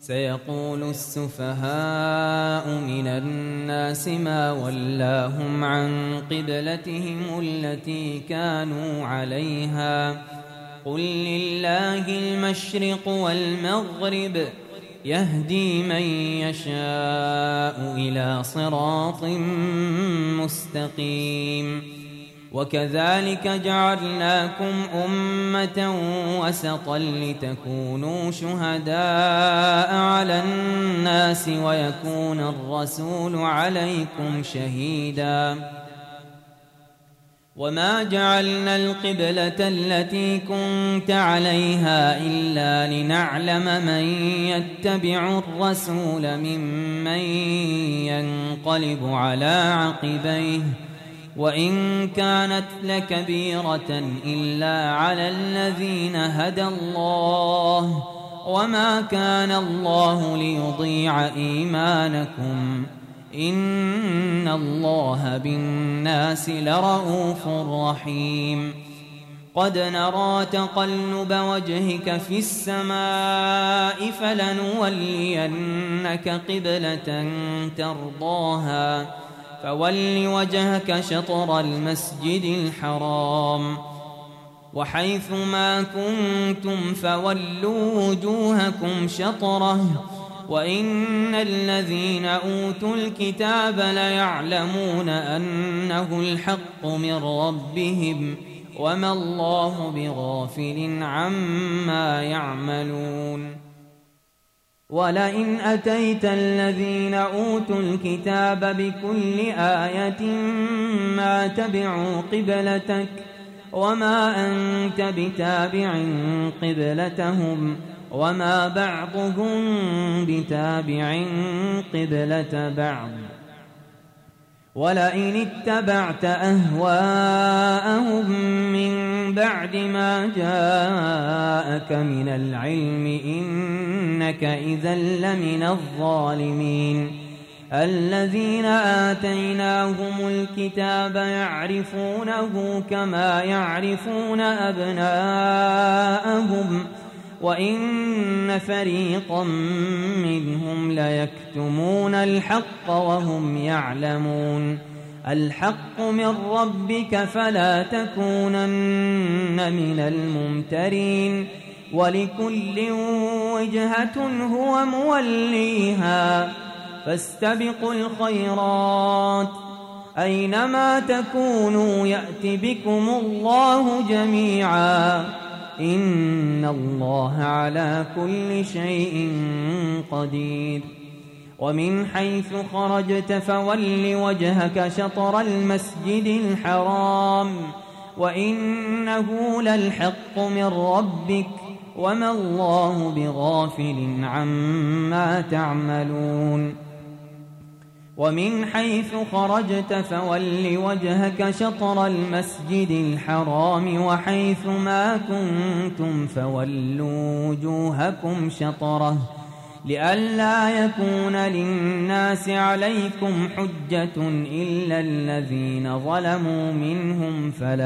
سيقول السفهاء من الناس ما ولاهم عن قبلتهم التي كانوا عليها قل لله المشرق والمغرب يهدي من يشاء إلى صراط مستقيم وكذلك جعلناكم أمة وسطا لتكونوا شهداء على الناس ويكون الرسول عليكم شهيدا وما جعلنا القبلة التي كنت عليها إلا لنعلم من يتبع الرسول ممن ينقلب على عقبيه وإن كانت لكبيرة إلا على الذين هدى الله وما كان الله ليضيع إيمانكم إن الله بالناس لرءوف رحيم قد نرى تقلب وجهك في السماء فلنولينك قبلة ترضاها فول وجهك شطر المسجد الحرام وحيث ما كنتم فولوا وجوهكم شطره وإن الذين أوتوا الكتاب ليعلمون أنه الحق من ربهم وما الله بغافل عما يعملون ولئن أتيت الذين أوتوا الكتاب بكل آية ما تبعوا قبلتك وما أنت بتابع قبلتهم وما بعضهم بتابع قبلة بعض ولئن اتبعت أهواءهم من بعد ما جاءك من العلم إنك إذا لمن الظالمين الذين آتيناهم الكتاب يعرفونه كما يعرفون أبناءهم وإن فريقا منهم ليكتمون الحق وهم يعلمون الحق من ربك فلا تكونن من الممترين ولكل وجهة هو موليها فاستبقوا الخيرات أينما تكونوا يأت بكم الله جميعا إن الله على كل شيء قدير ومن حيث خرجت فول وجهك شطر المسجد الحرام وإنه للحق من ربك وما الله بغافل عما تعملون ومن حيث خرجت فول وجهك شطر المسجد الحرام وحيث ما كنتم فولوا وجوهكم شطره لئلا يكون للناس عليكم حجة إلا الذين ظلموا منهم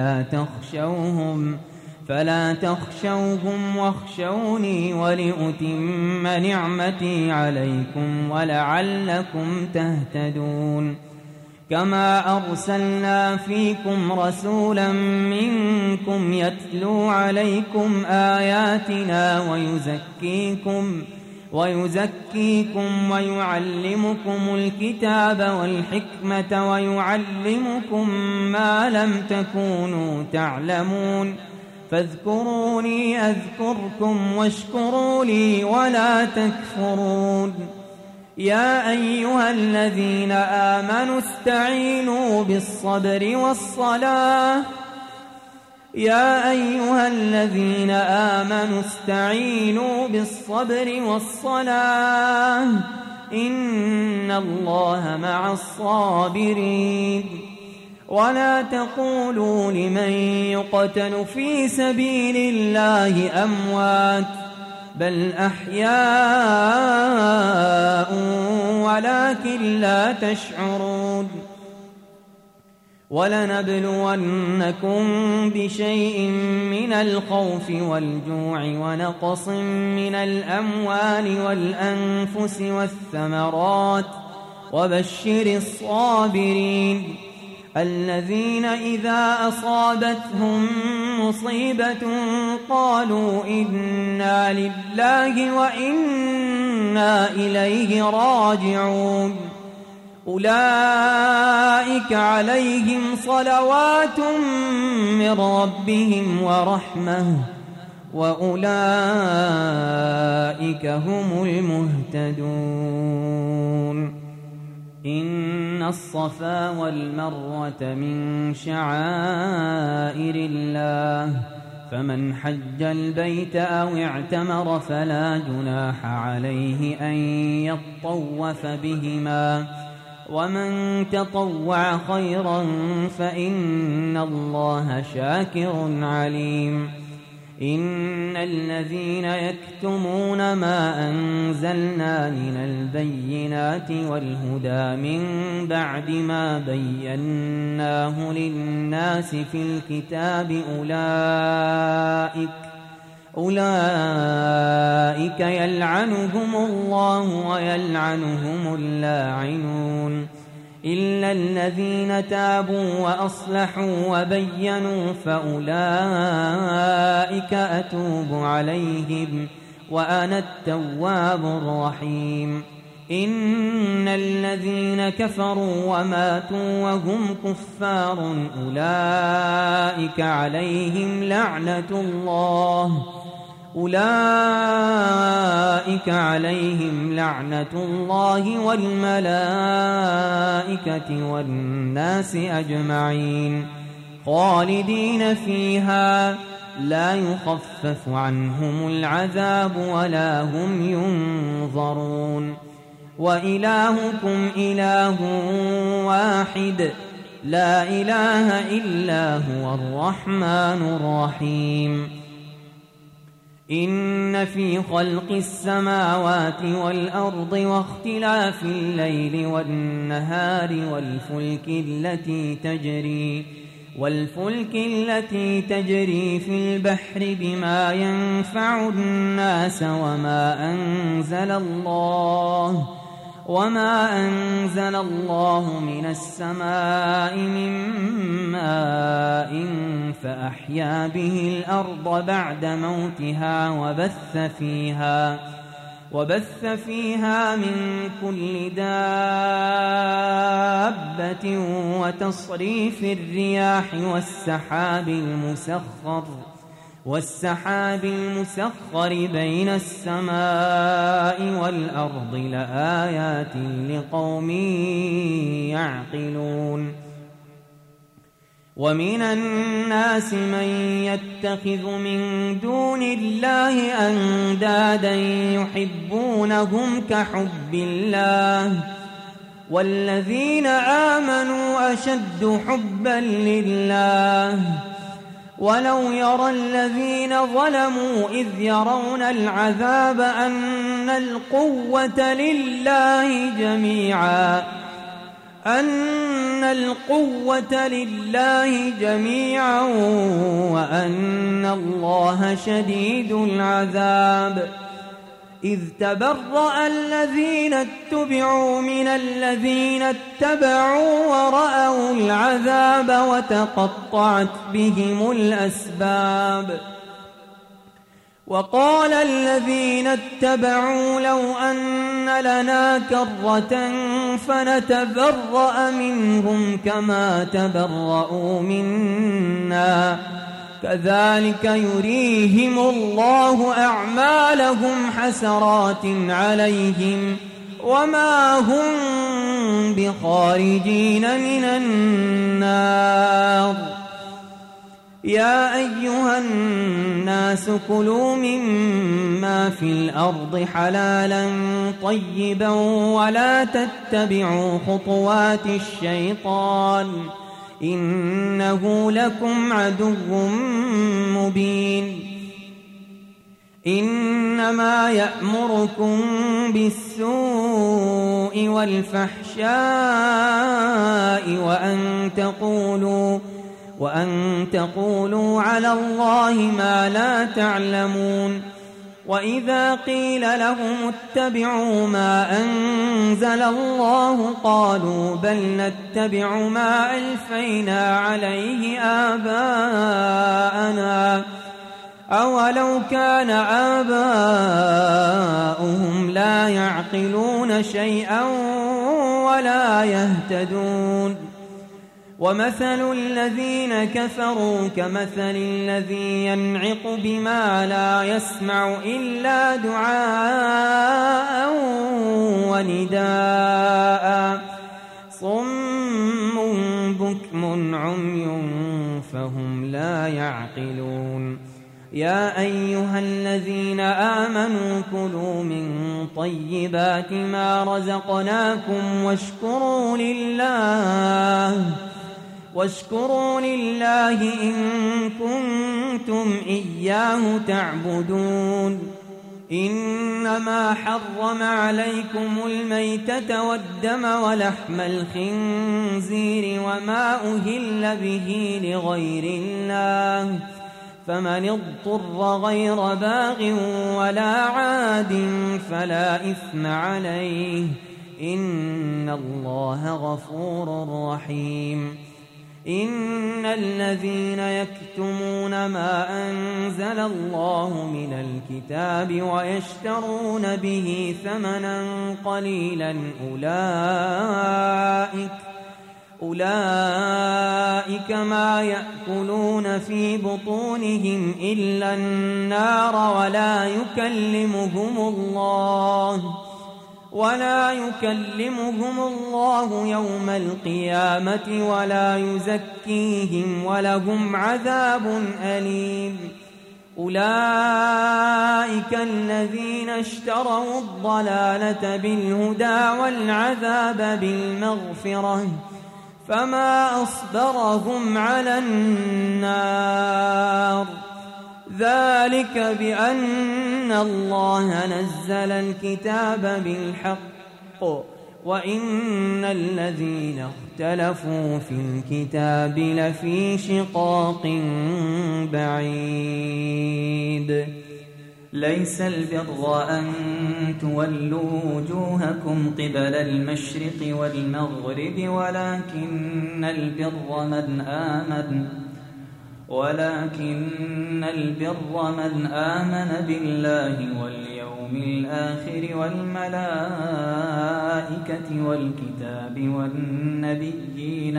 فلا تخشوهم واخشوني ولأتم نعمتي عليكم ولعلكم تهتدون كما أرسلنا فيكم رسولا منكم يتلو عليكم آياتنا ويزكيكم ويعلمكم الكتاب والحكمة ويعلمكم ما لم تكونوا تعلمون فاذكروني أذكركم واشكروا لي ولا تكفرون يا أيها الذين آمنوا استعينوا بالصبر والصلاة إن الله مع الصابرين ولا تقولوا لمن يقتل في سبيل الله أموات بل أحياء ولكن لا تشعرون ولنبلونكم بشيء من الخوف والجوع ونقص من الأموال والأنفس والثمرات وبشر الصابرين الذين إذا أصابتهم مصيبة قالوا إنا لله وإنا إليه راجعون أولئك عليهم صلوات من ربهم ورحمة وأولئك هم المهتدون إن الصفا والمروة من شعائر الله فمن حج البيت أو اعتمر فلا جناح عليه أن يطوف بهما ومن تطوع خيرا فإن الله شاكر عليم إن الذين يكتمون ما أنزلنا من البينات والهدى من بعد ما بيناه للناس في الكتاب أولئك يلعنهم الله ويلعنهم اللاعنون إلا الذين تابوا وأصلحوا وبينوا فأولئك أتوب عليهم وأنا التواب الرحيم إن الذين كفروا وماتوا وهم كفار أولئك عليهم لعنة الله والملائكة والناس أجمعين خالدين فيها لا يخفف عنهم العذاب ولا هم ينظرون وإلهكم إله واحد لا إله إلا هو الرحمن الرحيم إن في خلق السماوات والأرض واختلاف الليل والنهار والفلك التي تجري في البحر بما ينفع الناس وما أنزل الله من السماء من ماء فأحيا به الأرض بعد موتها وبث فيها من كل دابة وتصريف الرياح والسحاب المسخر بين السماء والأرض لآيات لقوم يعقلون ومن الناس من يتخذ من دون الله أندادا يحبونهم كحب الله والذين آمنوا أشد حبا لله ولو يرى الذين ظلموا إذ يرون العذاب أن القوة لله جميعا وأن الله شديد العذاب إذ تبرأ الذين اتبعوا من الذين اتبعوا ورأوا العذاب وتقطعت بهم الأسباب وقال الذين اتبعوا لو أن لنا كرة فنتبرأ منهم كما تبرأوا منا كذلك يريهم الله أعمالهم حسرات عليهم وما هم بخارجين من النار يا أيها الناس كلوا مما في الأرض حلالا طيبا ولا تتبعوا خطوات الشيطان إنه لكم عدو مبين إنما يأمركم بالسوء بالسوء والفحشاء وأن تقولوا على الله ما لا تعلمون. وإذا قيل لهم اتبعوا ما أنزل الله قالوا بل نتبع ما ألفينا عليه آباءنا أولو كان آباؤهم لا يعقلون شيئا ولا يهتدون. ومثل الذين كفروا كمثل الذي ينعق بما لا يسمع إلا دعاء ونداء صم بكم عمي فهم لا يعقلون. يا أيها الذين آمنوا كلوا من طيبات ما رزقناكم واشكروا لله إن كنتم إياه تعبدون. إنما حرم عليكم الميتة والدم ولحم الخنزير وما أهل به لغير الله فمن اضطر غير باغ ولا عاد فلا إثم عليه إن الله غفور رحيم. إن الذين يكتمون ما أنزل الله من الكتاب ويشترون به ثمنا قليلا أولئك ما يأكلون في بطونهم إلا النار ولا يكلمهم الله يوم القيامة ولا يزكيهم ولهم عذاب أليم. أولئك الذين اشتروا الضلالة بالهدى والعذاب بالمغفرة فما أصبرهم على النار ذلك بأن الله نزل الكتاب بالحق وإن الذين اختلفوا في الكتاب لفي شقاق بعيد. ليس البر أن تولوا وجوهكم قبل المشرق والمغرب ولكن البر من آمن بالله واليوم الآخر والملائكة والكتاب والنبيين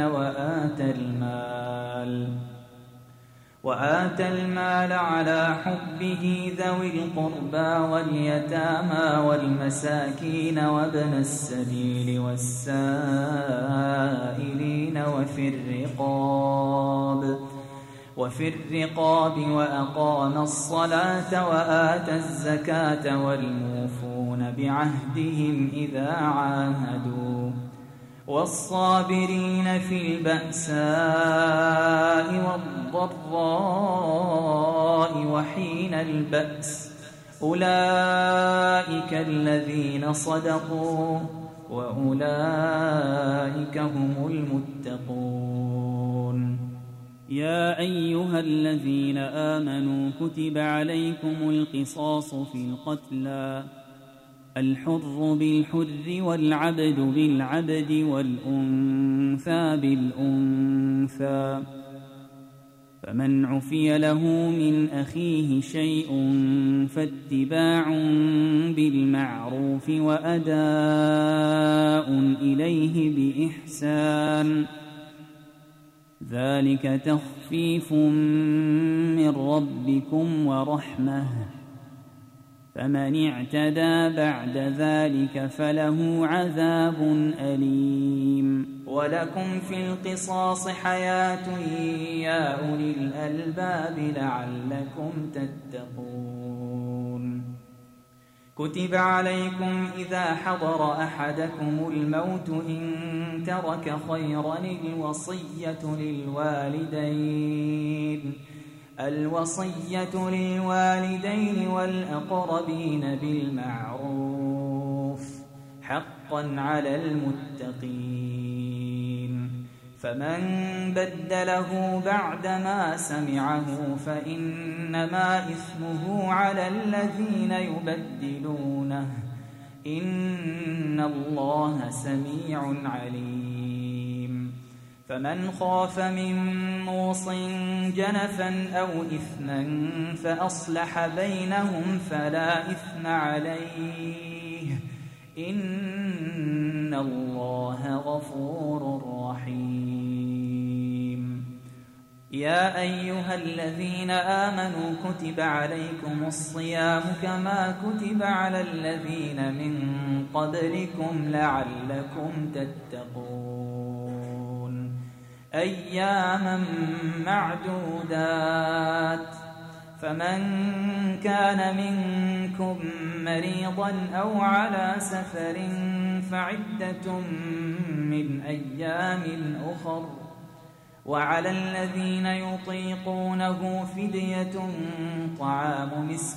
وآتى المال على حبه ذوي القربى واليتامى والمساكين وابن السبيل والسائلين وفي الرقاب وأقام الصلاة وآتى الزكاة والموفون بعهدهم إذا عاهدوا والصابرين في البأساء والضراء وحين البأس أولئك الذين صدقوا وأولئك هم المتقون. يا أيها الذين آمنوا كتب عليكم القصاص في القتلى الحر بالحر والعبد بالعبد والأنثى بالأنثى فمن عفي له من أخيه شيء فاتباع بالمعروف وأداء إليه بإحسان ذلك تخفيف من ربكم ورحمة فمن اعتدى بعد ذلك فله عذاب أليم. ولكم في القصاص حياة يا أولي الألباب لعلكم تتقون. كتب عليكم إذا حضر أحدكم الموت إن ترك خيرا الوصية للوالدين والأقربين بالمعروف حقا على المتقين. فمن بدله بعدما سمعه فإنما إثمه على الذين يبدلونه، إن الله سميع عليم. فمن خاف من موص جنفا أو إثما فأصلح بينهم فلا إثم عليه، إن الله غفور رحيم. يا أيها الذين آمنوا كتب عليكم الصيام كما كتب على الذين من قبلكم لعلكم تتقون، أياما معدودات. فمن كان منكم مريضا أو على سفر فعدة من أيام أخر، وعلى الذين يطيقونه فدية طعام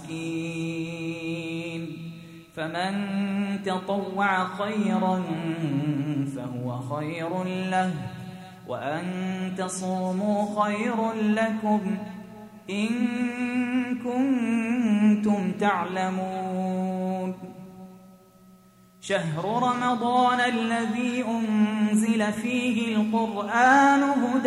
مسكين، فمن تطوع خيرا فهو خير له، وأن تصوموا خير لكم إن كنتم تعلمون. شهر رمضان الذي أنزل فيه القرآن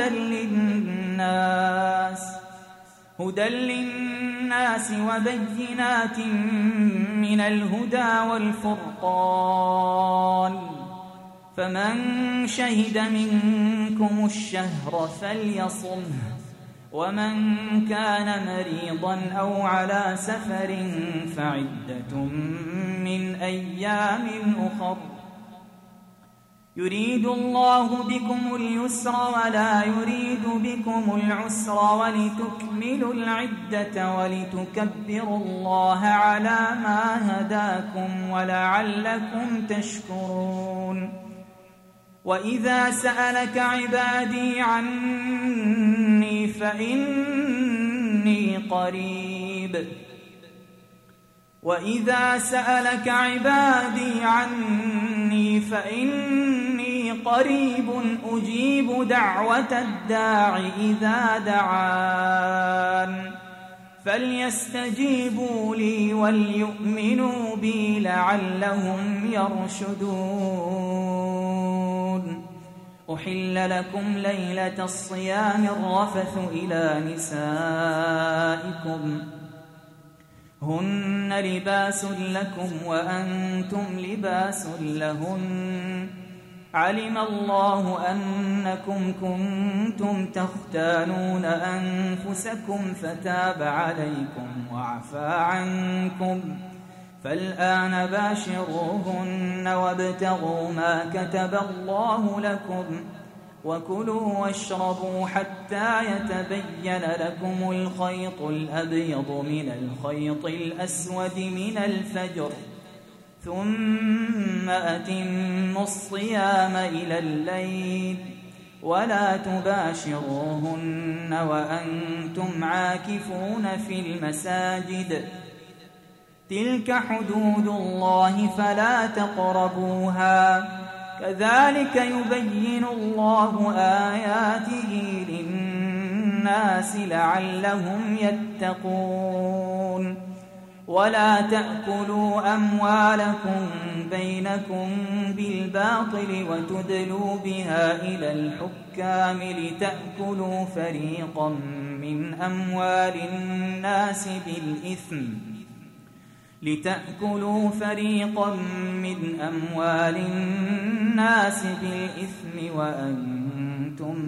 هدى للناس وبينات من الهدى والفرقان، فمن شهد منكم الشهر فليصمه، ومن كان مريضا أو على سفر فعدة من أيام أخر، يريد الله بكم اليسر ولا يريد بكم العسر ولتكملوا العدة ولتكبروا الله على ما هداكم ولعلكم تشكرون. وإذا سألك عبادي عني فإني قريب، وإذا سألك عبادي عني فإني قريب أجيب دعوة الداع إذا دعان، فليستجيبوا لي وليؤمنوا بي لعلهم يرشدون. أحل لكم ليلة الصيام الرفث إلى نسائكم هن لباس لكم وأنتم لباس لهن، علم الله أنكم كنتم تختانون أنفسكم فتاب عليكم وعفى عنكم، فالآن باشروهن وابتغوا ما كتب الله لكم، وكلوا واشربوا حتى يتبين لكم الخيط الأبيض من الخيط الأسود من الفجر، ثم أتموا الصيام إلى الليل، ولا تباشروهن وأنتم عاكفون في المساجد، تلك حدود الله فلا تقربوها، كذلك يبين الله آياته للناس لعلهم يتقون. ولا تأكلوا أموالكم بينكم بالباطل وتدلوا بها إلى الحكام لتأكلوا فريقا من أموال الناس بالإثم وأنتم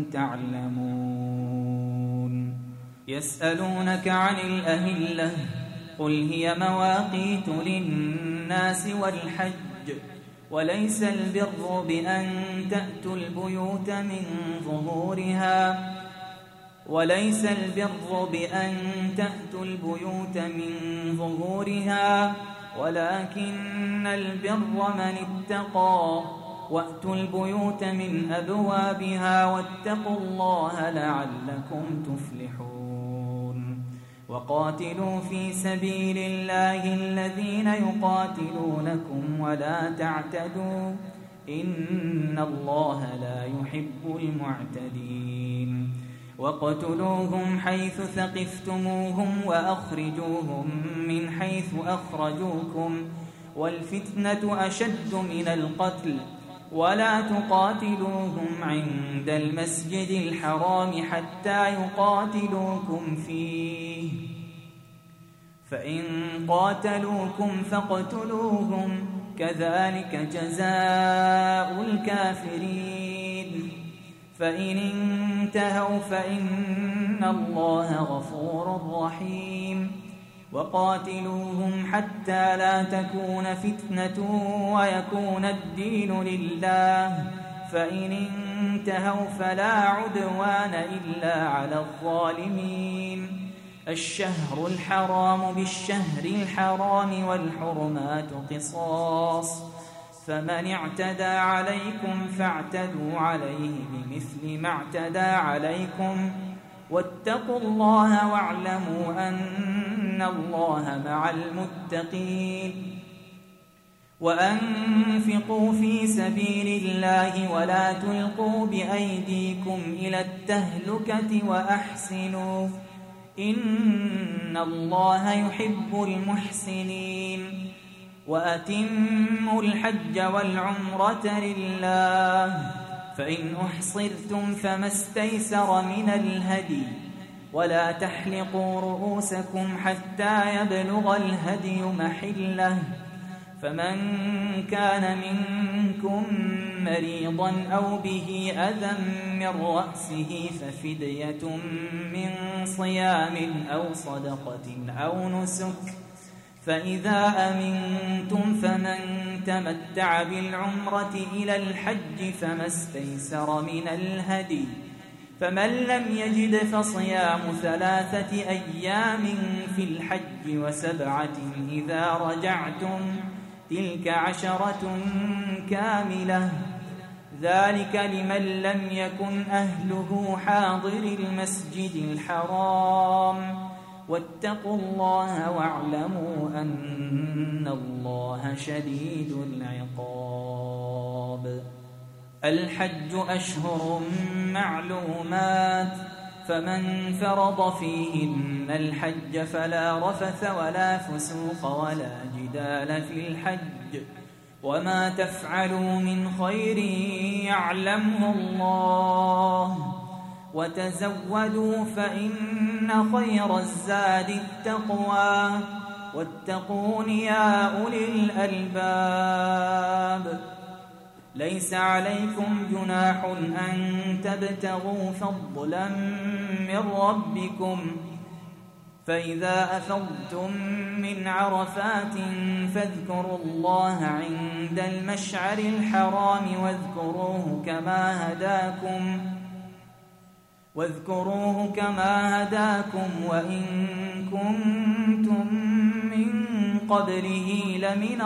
تعلمون. يسألونك عن الأهلة قل هي مواقيت للناس والحج، وليس البر بأن تأتوا البيوت من ظهورها ولكن البر من اتقى، وأتوا البيوت من أبوابها واتقوا الله لعلكم تفلحون. وقاتلوا في سبيل الله الذين يقاتلونكم ولا تعتدوا إن الله لا يحب المعتدين واقتلوهم حيث ثقفتموهم وأخرجوهم من حيث أخرجوكم والفتنة أشد من القتل ولا تقاتلوهم عند المسجد الحرام حتى يقاتلوكم فيه فإن قاتلوكم فاقتلوهم كذلك جزاء الكافرين فإن انتهوا فإن الله غفور رحيم وقاتلوهم حتى لا تكون فتنة ويكون الدين لله فإن انتهوا فلا عدوان إلا على الظالمين الشهر الحرام بالشهر الحرام والحرمات قصاص فمن اعتدى عليكم فاعتدوا عليه بمثل ما اعتدى عليكم واتقوا الله واعلموا أن الله مع المتقين وأنفقوا في سبيل الله ولا تلقوا بأيديكم إلى التهلكة وأحسنوا إن الله يحب المحسنين وأتموا الحج والعمرة لله فإن أحصرتم فما استيسر من الهدي ولا تحلقوا رؤوسكم حتى يبلغ الهدي محله فمن كان منكم مريضا أو به أذى من رأسه ففدية من صيام أو صدقة أو نسك فإذا أمنتم فمن تمتع بالعمرة إلى الحج فما استيسر من الهدي فمن لم يجد فصيام 3 أيام في الحج و7 إذا رجعتم تلك 10 كاملة ذلك لمن لم يكن أهله حاضر المسجد الحرام واتقوا الله واعلموا أن الله شديد العقاب الحج أشهر معلومات فمن فرض فيهن الحج فلا رفث ولا فسوق ولا جدال في الحج وما تفعلوا من خير يعلمه الله وتزودوا فإن خير الزاد التقوى واتقون يا أولي الألباب ليس عليكم جناح أن تبتغوا فضلا من ربكم فإذا أفضتم من عرفات فاذكروا الله عند المشعر الحرام واذكروه كما هداكم وإن كنتم من قبله لمن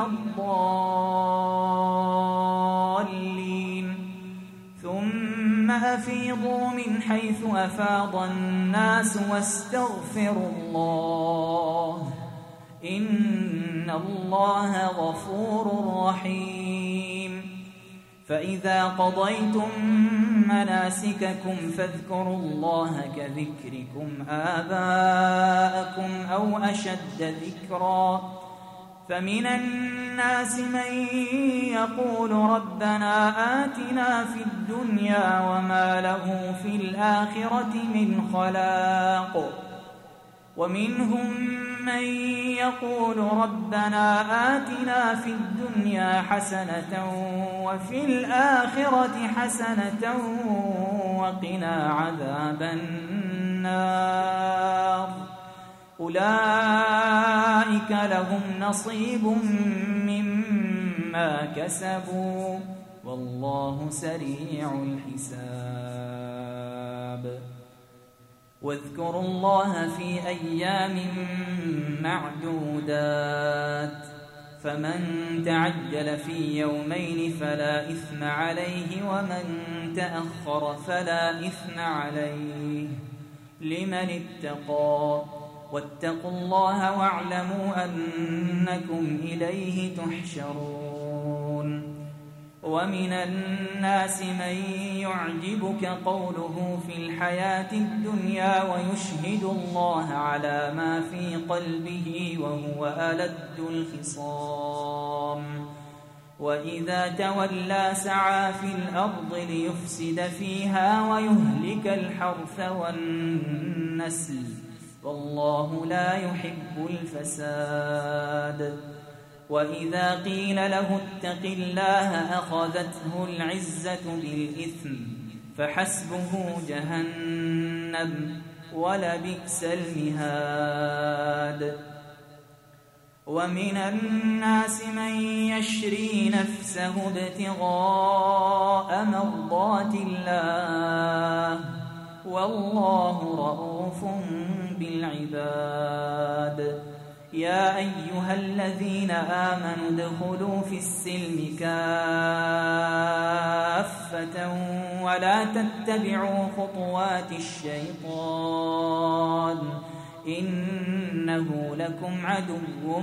الضالين ثم أفيضوا من حيث أفاض الناس واستغفروا الله إن الله غفور رحيم فإذا قضيتم مناسككم فاذكروا الله كذكركم آباءكم أو أشد ذكرا فمن الناس من يقول ربنا آتنا في الدنيا وما له في الآخرة من خلاق ومنهم من يقول ربنا آتنا في الدنيا حسنة وفي الآخرة حسنة وقنا عذاب النار أولئك لهم نصيب مما كسبوا والله سريع الحساب واذكروا الله في أيام معدودات فمن تعجل في يومين فلا إثم عليه ومن تأخر فلا إثم عليه لمن اتقى واتقوا الله واعلموا أنكم إليه تحشرون ومن الناس من يعجبك قوله في الحياة الدنيا ويشهد الله على ما في قلبه وهو ألد الخصام وإذا تولى سعى في الأرض ليفسد فيها ويهلك الحرث والنسل والله لا يحب الفساد وإذا قيل له اتق الله أخذته العزة بالإثم فحسبه جهنم ولبئس المهاد ومن الناس من يشري نفسه ابتغاء مرضات الله والله رؤوف بالعباد يا أيها الذين آمنوا ادخلوا في السلم كافة ولا تتبعوا خطوات الشيطان إنه لكم عدو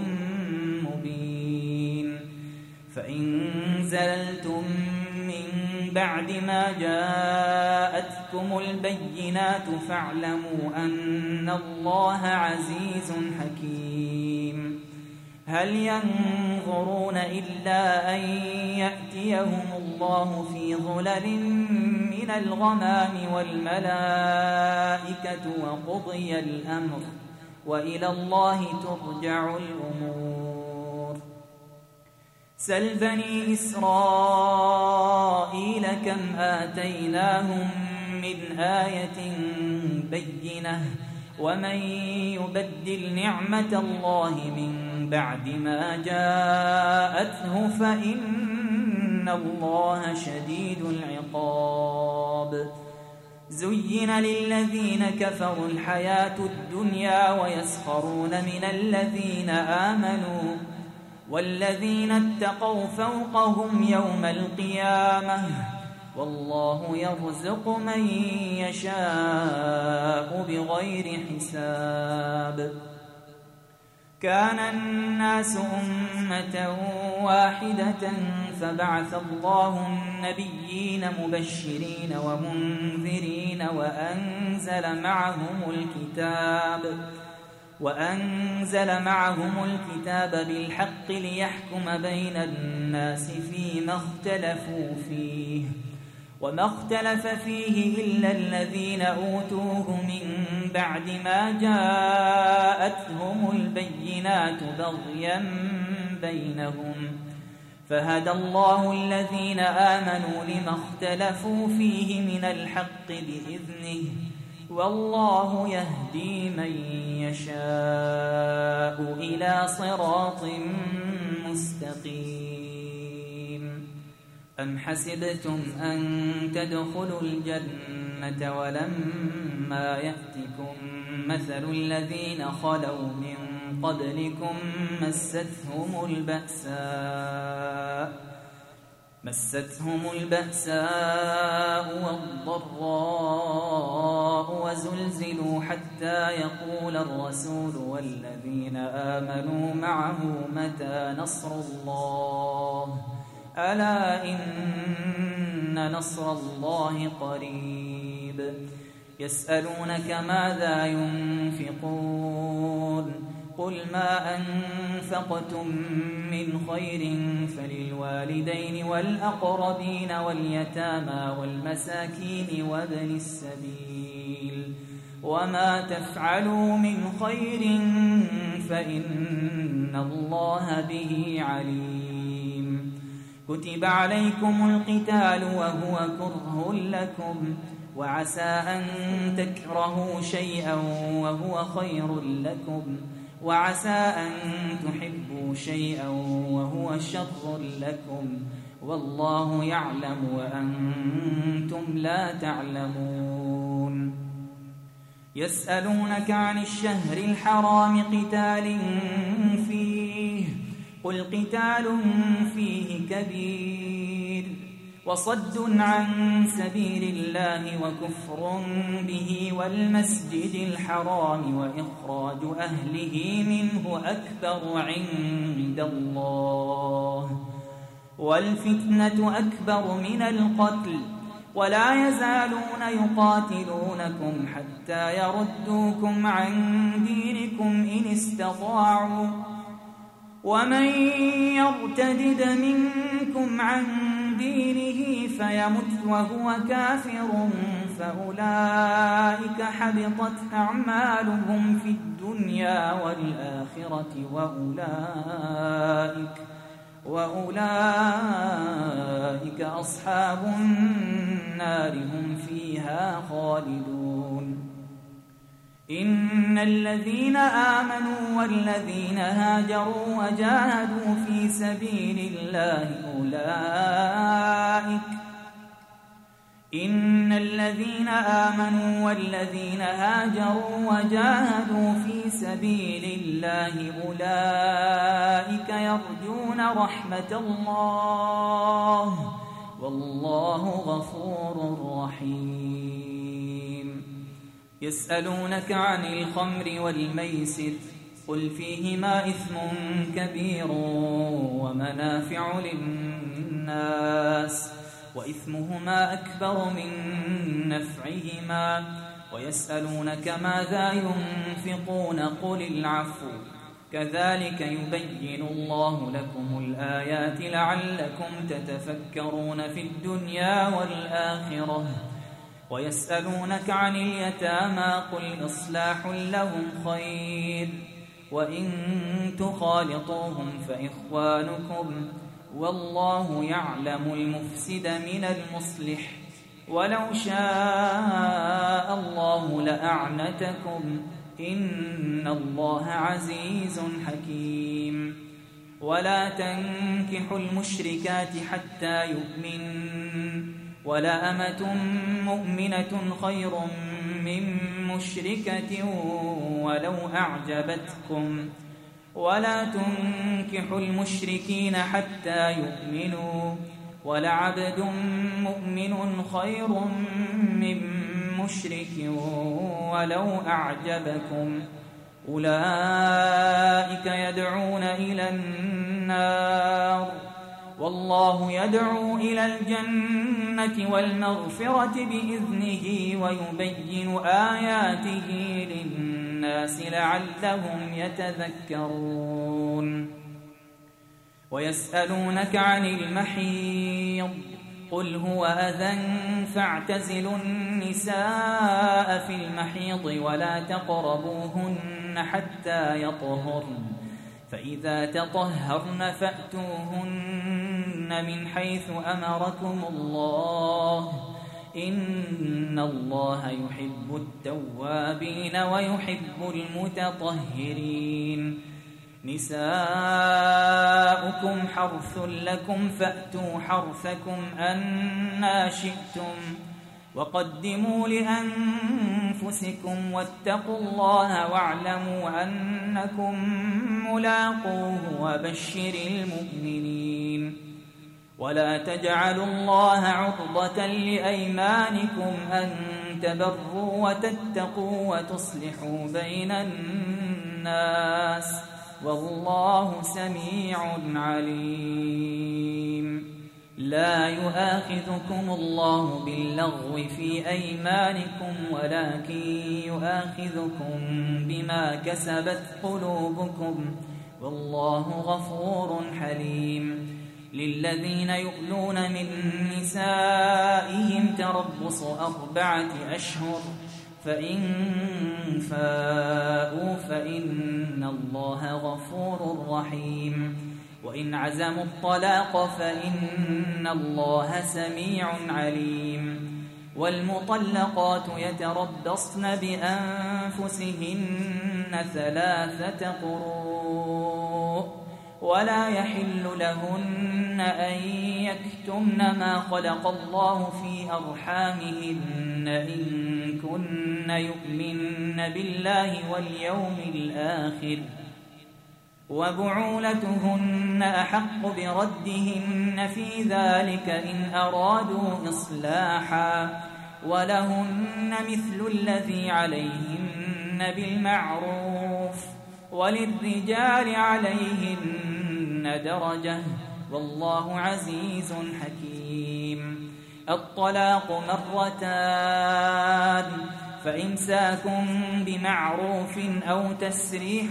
مبين فإن زللتم من بعد ما جاءتكم البينات فاعلموا أن الله عزيز حكيم هل ينظرون إلا أن يأتيهم الله في ظلل من الغمام والملائكة وقضي الأمر وإلى الله ترجع الأمور سل بني إسرائيل كم آتيناهم من آية بينة ومن يبدل نعمة الله من بعد ما جاءته فإن الله شديد العقاب زين للذين كفروا الحياة الدنيا ويسخرون من الذين آمنوا والذين اتقوا فوقهم يوم القيامة والله يرزق من يشاء بغير حساب كان الناس أمة واحدة فبعث الله النبيين مبشرين ومنذرين وأنزل معهم الكتاب بالحق ليحكم بين الناس فيما اختلفوا فيه وما اختلف فيه إلا الذين أوتوه من بعد ما جاءتهم البينات بغيا بينهم فهدى الله الذين آمنوا لما اختلفوا فيه من الحق بإذنه والله يهدي من يشاء إلى صراط مستقيم أم حسبتم أن تدخلوا الجنة ولما يأتكم مثل الذين خلوا من قبلكم مستهم البأساء والضراء وزلزلوا حتى يقول الرسول والذين آمنوا معه متى نصر الله ألا إن نصر الله قريب يسألونك ماذا ينفقون قل ما أنفقتم من خير فللوالدين والأقربين واليتامى والمساكين وابن السبيل وما تفعلوا من خير فإن الله به عليم كتب عليكم القتال وهو كره لكم وعسى أن تكرهوا شيئا وهو خير لكم وعسى أن تحبوا شيئا وهو شر لكم والله يعلم وأنتم لا تعلمون يسألونك عن الشهر الحرام قتال فيه قل قتال فيه كبير وصد عن سبيل الله وكفر به والمسجد الحرام وإخراج أهله منه أكبر عند الله والفتنة أكبر من القتل ولا يزالون يقاتلونكم حتى يردوكم عن دينكم إن استطاعوا ومن يرتدد منكم عن دينه فيمت وهو كافر فأولئك حبطت أعمالهم في الدنيا والآخرة وأولئك أصحاب النار هم فيها خالدون إن الذين آمنوا والذين هاجروا وجاهدوا في سبيل الله أولئك يرجون رحمة الله والله غفور رحيم يسألونك عن الخمر والميسر قل فيهما إثم كبير ومنافع للناس وإثمهما أكبر من نفعهما ويسألونك ماذا ينفقون قل العفو كذلك يبين الله لكم الآيات لعلكم تتفكرون في الدنيا والآخرة ويسألونك عن اليتامى قل إصلاح لهم خير وإن تخالطوهم فإخوانكم والله يعلم المفسد من المصلح ولو شاء الله لأعنتكم إن الله عزيز حكيم ولا تنكحوا المشركات حتى يؤمنن ولأمة مؤمنة خير من مشركة ولو أعجبتكم ولا تنكحوا المشركين حتى يؤمنوا ولعبد مؤمن خير من مشرك ولو أعجبكم أولئك يدعون إلى النار والله يدعو إلى الجنة والمغفرة بإذنه ويبين آياته للناس لعلهم يتذكرون ويسألونك عن المحيض قل هو أذى فاعتزلوا النساء في المحيض ولا تقربوهن حتى يطهرن فإذا تطهرن فأتوهن من حيث أمركم الله إن الله يحب التوابين ويحب المتطهرين نساؤكم حرث لكم فأتوا حرثكم أنى شئتم وقدموا لأنفسكم واتقوا الله واعلموا أنكم ملاقوه وبشر المؤمنين ولا تجعلوا الله عرضة لأيمانكم أن تبروا وتتقوا وتصلحوا بين الناس والله سميع عليم لا يؤاخذكم الله باللغو في أيمانكم ولكن يؤاخذكم بما كسبت قلوبكم والله غفور حليم للذين يؤلون من نسائهم تربص 4 أشهر فإن فاءوا فإن الله غفور رحيم وإن عزموا الطلاق فإن الله سميع عليم والمطلقات يتربصن بأنفسهن 3 قروء ولا يحل لهن أن يكتمن ما خلق الله في أرحامهن إن كن يؤمن بالله واليوم الآخر وبعولتهن أحق بردهن في ذلك إن أرادوا إصلاحا ولهن مثل الذي عليهن بالمعروف وللرجال عليهن درجة والله عزيز حكيم. الطلاق مرتان فإمساك بمعروف أو تسريح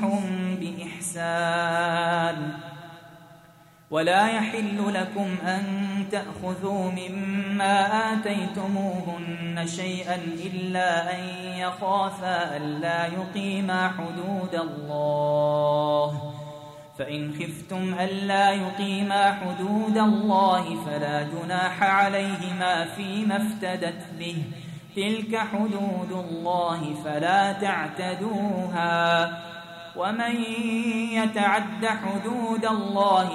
بإحسان ولا يحل لكم أن تأخذوا مما آتيتموهن شيئا إلا أن يخافا ألا يقيما حدود الله فإن خفتم ألا يقيما حدود الله فلا جناح عليهما فيما افتدت به تلك حدود الله فلا تعتدوها ومن يتعد حدود الله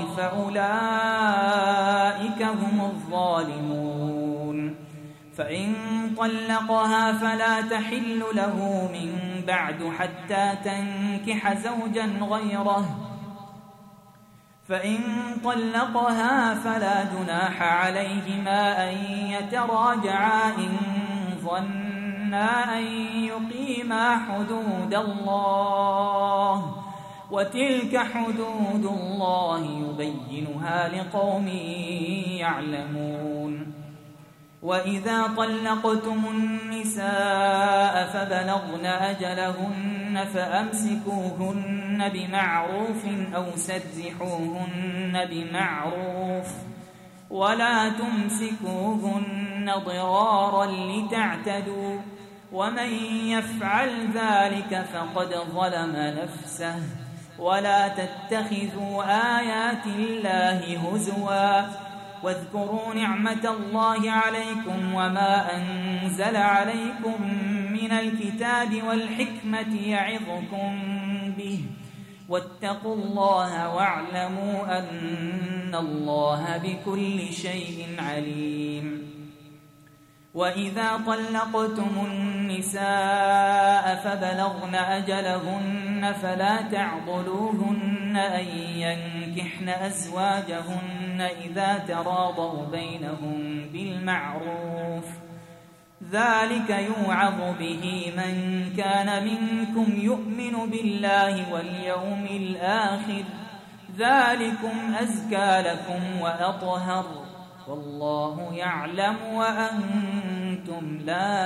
فأولئك هم الظالمون. فإن طلقها فلا تحل له من بعد حتى تنكح زوجا غيره فإن طلقها فلا جناح عليهما أن يتراجعا إن ظنا أن يقيما حدود الله وتلك حدود الله يبينها لقوم يعلمون. وإذا طلقتم النساء فبلغن أجلهن فأمسكوهن بمعروف أو سرحوهن بمعروف ولا تمسكوهن ضرارا لتعتدوا ومن يفعل ذلك فقد ظلم نفسه. ولا تتخذوا آيات الله هزوا واذكروا نعمة الله عليكم وما أنزل عليكم من الكتاب والحكمة يعظكم به واتقوا الله واعلموا أن الله بكل شيء عليم. وإذا طلقتم النساء فبلغن أجلهن فلا تعضلوهن أن ينكحن أزواجهن إذا تراضوا بينهم بالمعروف ذلك يوعظ به من كان منكم يؤمن بالله واليوم الآخر ذلكم أزكى لكم وأطهر والله يعلم وأنتم لا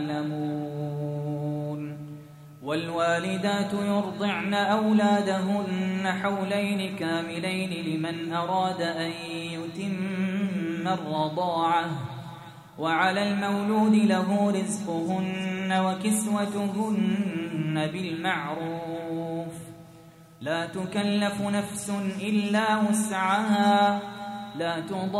تعلمون. والوالدات يرضعن أولادهن حولين كاملين لمن أراد أن يتم الرضاعة وعلى المولود له رزقهن وكسوتهن بالمعروف لا تكلف نفس إلا وسعها لا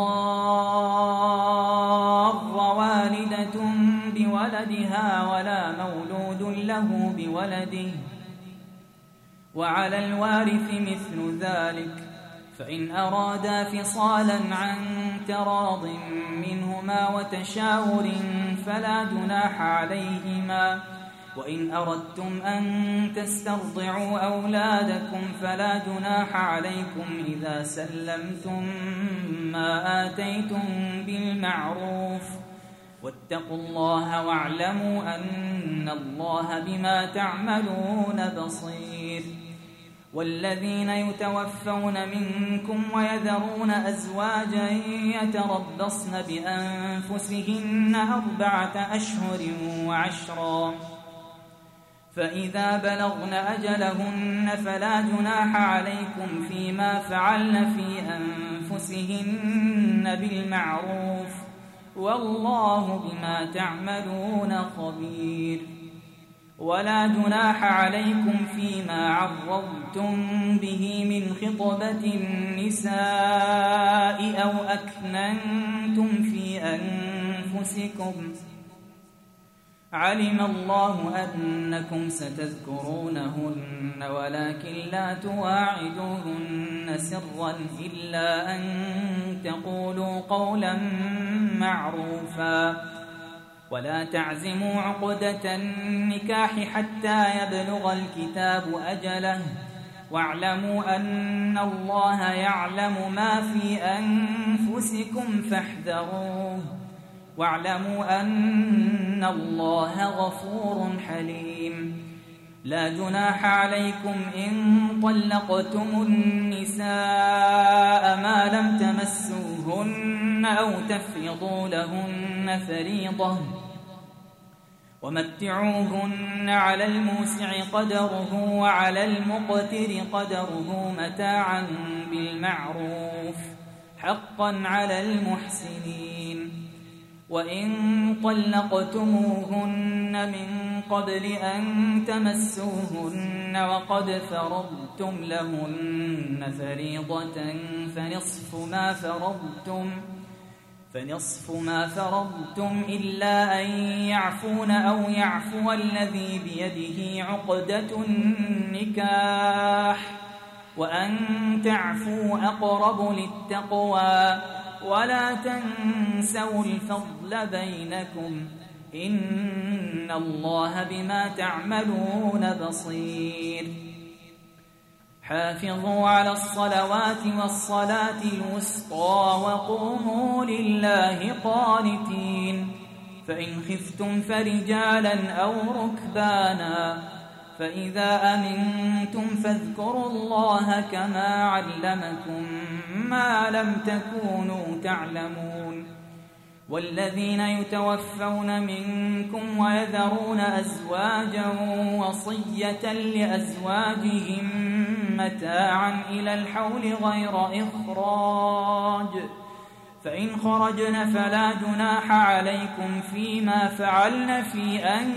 تضار والدة بولدها ولا مولود له بولده وعلى الوارث مثل ذلك فإن أرادا فصالا عن تراض منهما وتشاور فلا جناح عليهما وإن أردتم أن تسترضعوا أولادكم فلا جناح عليكم إذا سلمتم ما آتيتم بالمعروف واتقوا الله واعلموا أن الله بما تعملون بصير. والذين يتوفون منكم ويذرون أزواجا يتربصن بأنفسهن 4 أشهر وعشرا فإذا بلغن أجلهن فلا جناح عليكم فيما فعلن في أنفسهن بالمعروف والله بما تعملون خبير. ولا جناح عليكم فيما عرضتم به من خطبة النساء أو أكننتم في أنفسكم علم الله أنكم ستذكرونهن ولكن لا تواعدوهن سرا إلا أن تقولوا قولا معروفا ولا تعزموا عقدة النكاح حتى يبلغ الكتاب أجله واعلموا أن الله يعلم ما في أنفسكم فاحذروه واعلموا أن الله غفور حليم لا جناح عليكم إن طلقتم النساء ما لم تمسوهن أو تفرضوا لهن فريضة ومتعوهن على الموسع قدره وعلى المقتر قدره متاعا بالمعروف حقا على المحسنين وإن طلقتموهن من قبل أن تمسوهن وقد فرضتم لهن فريضة فنصف ما فرضتم إلا أن يعفون أو يعفو الذي بيده عقدة النكاح وأن تعفوا أقرب للتقوى ولا تنسوا الفضل بينكم إن الله بما تعملون بصير حافظوا على الصلوات والصلاة الوسطى وقوموا لله قانتين فإن خفتم فرجالا أو ركبانا فإذا أمنتم فاذكروا الله كما علمكم ما لم تكونوا تعلمون والذين يتوفون منكم ويذرون أزواجا وصية لأزواجهم متاعا إلى الحول غير إخراج فإن خرجن فلا جناح عليكم فيما فعلن في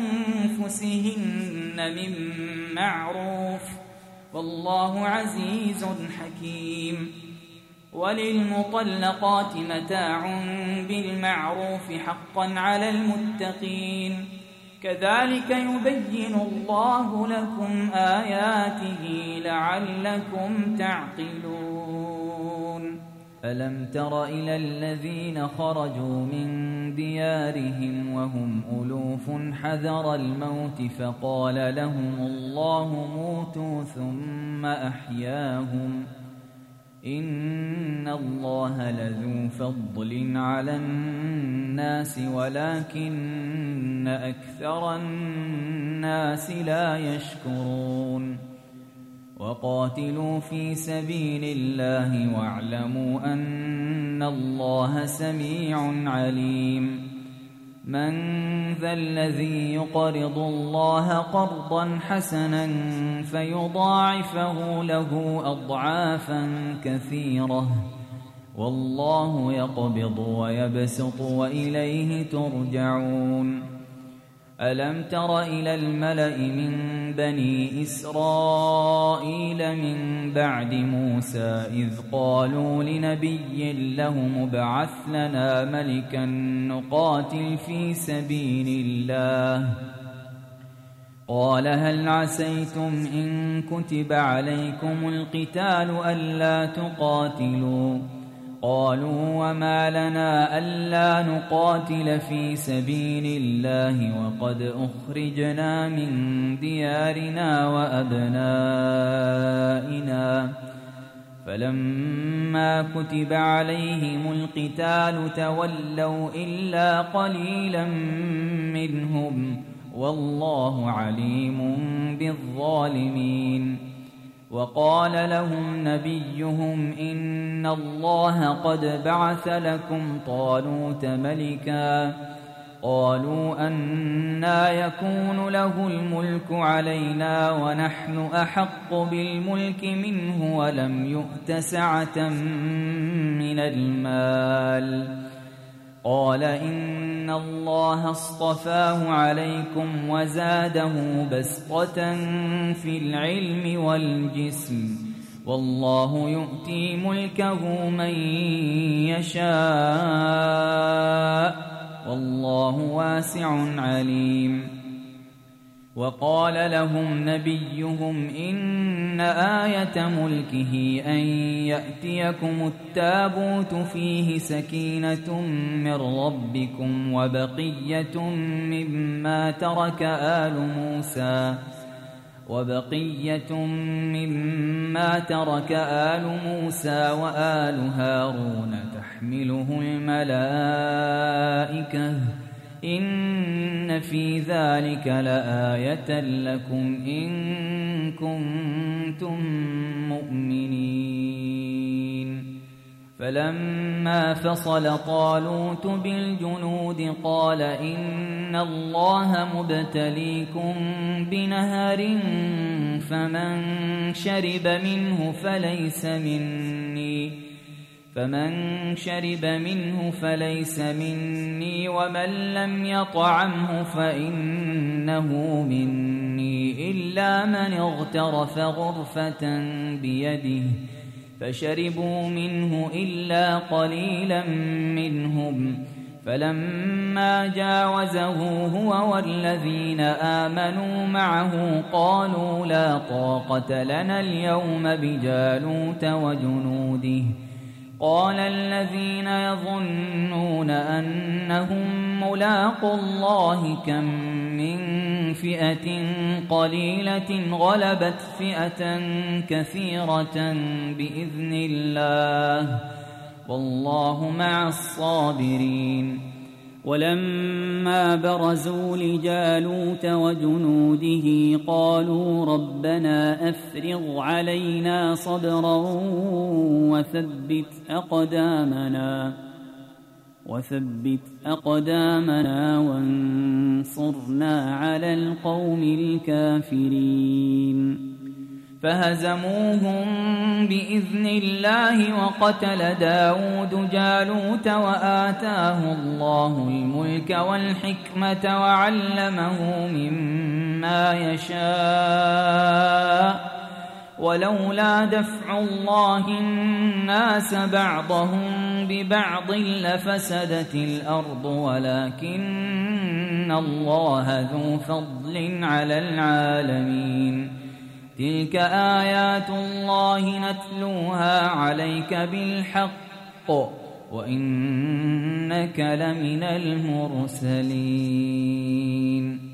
أنفسهن من معروف والله عزيز حكيم وللمطلقات متاع بالمعروف حقا على المتقين كذلك يبين الله لكم آياته لعلكم تعقلون ألم تر إلى الذين خرجوا من ديارهم وهم ألوف حذر الموت فقال لهم الله موتوا ثم أحياهم إن الله لذو فضل على الناس ولكن أكثر الناس لا يشكرون وقاتلوا في سبيل الله واعلموا أن الله سميع عليم من ذا الذي يقرض الله قرضا حسنا فيضاعفه له أضعافا كثيرة والله يقبض ويبسط وإليه ترجعون ألم تر إلى الملأ من بني إسرائيل من بعد موسى إذ قالوا لنبي لهم ابعث لنا ملكا نقاتل في سبيل الله قال هل عسيتم إن كتب عليكم القتال ألا تقاتلوا قالوا وما لنا ألا نقاتل في سبيل الله وقد أخرجنا من ديارنا وأبنائنا فلما كتب عليهم القتال تولوا إلا قليلا منهم والله عليم بالظالمين وقال لهم نبيهم إن الله قد بعث لكم طالوت ملكا قالوا أنى يكون له الملك علينا ونحن أحق بالملك منه ولم يؤت سعة من المال قال إن الله اصطفاه عليكم وزاده بسطة في العلم والجسم والله يؤتي ملكه من يشاء والله واسع عليم وقال لهم نبيهم إن آية ملكه أن يأتيكم التابوت فيه سكينة من ربكم وبقية مما ترك آل موسى وبقية مما ترك آل موسى وآل هارون تحمله الملائكة إن في ذلك لآية لكم إن كنتم مؤمنين. فلما فصل طالوت بالجنود قال إن الله مبتليكم بنهر فمن شرب منه فليس مني ومن لم يطعمه فإنه مني إلا من اغترف غرفة بيده فشربوا منه إلا قليلا منهم. فلما جاوزه هو والذين آمنوا معه قالوا لا طاقة لنا اليوم بجالوت وجنوده. قال الذين يظنون أنهم ملاقوا الله كم من فئة قليلة غلبت فئة كثيرة بإذن الله والله مع الصابرين. ولما برزوا لجالوت وجنوده قالوا ربنا أفرغ علينا صبرا وثبت أقدامنا وانصرنا على القوم الكافرين. فهزموهم بإذن الله وقتل داود جالوت وآتاه الله الملك والحكمة وعلمه مما يشاء ولولا دفع الله الناس بعضهم ببعض لفسدت الأرض ولكن الله ذو فضل على العالمين. تلك آيات الله نتلوها عليك بالحق وإنك لمن المرسلين.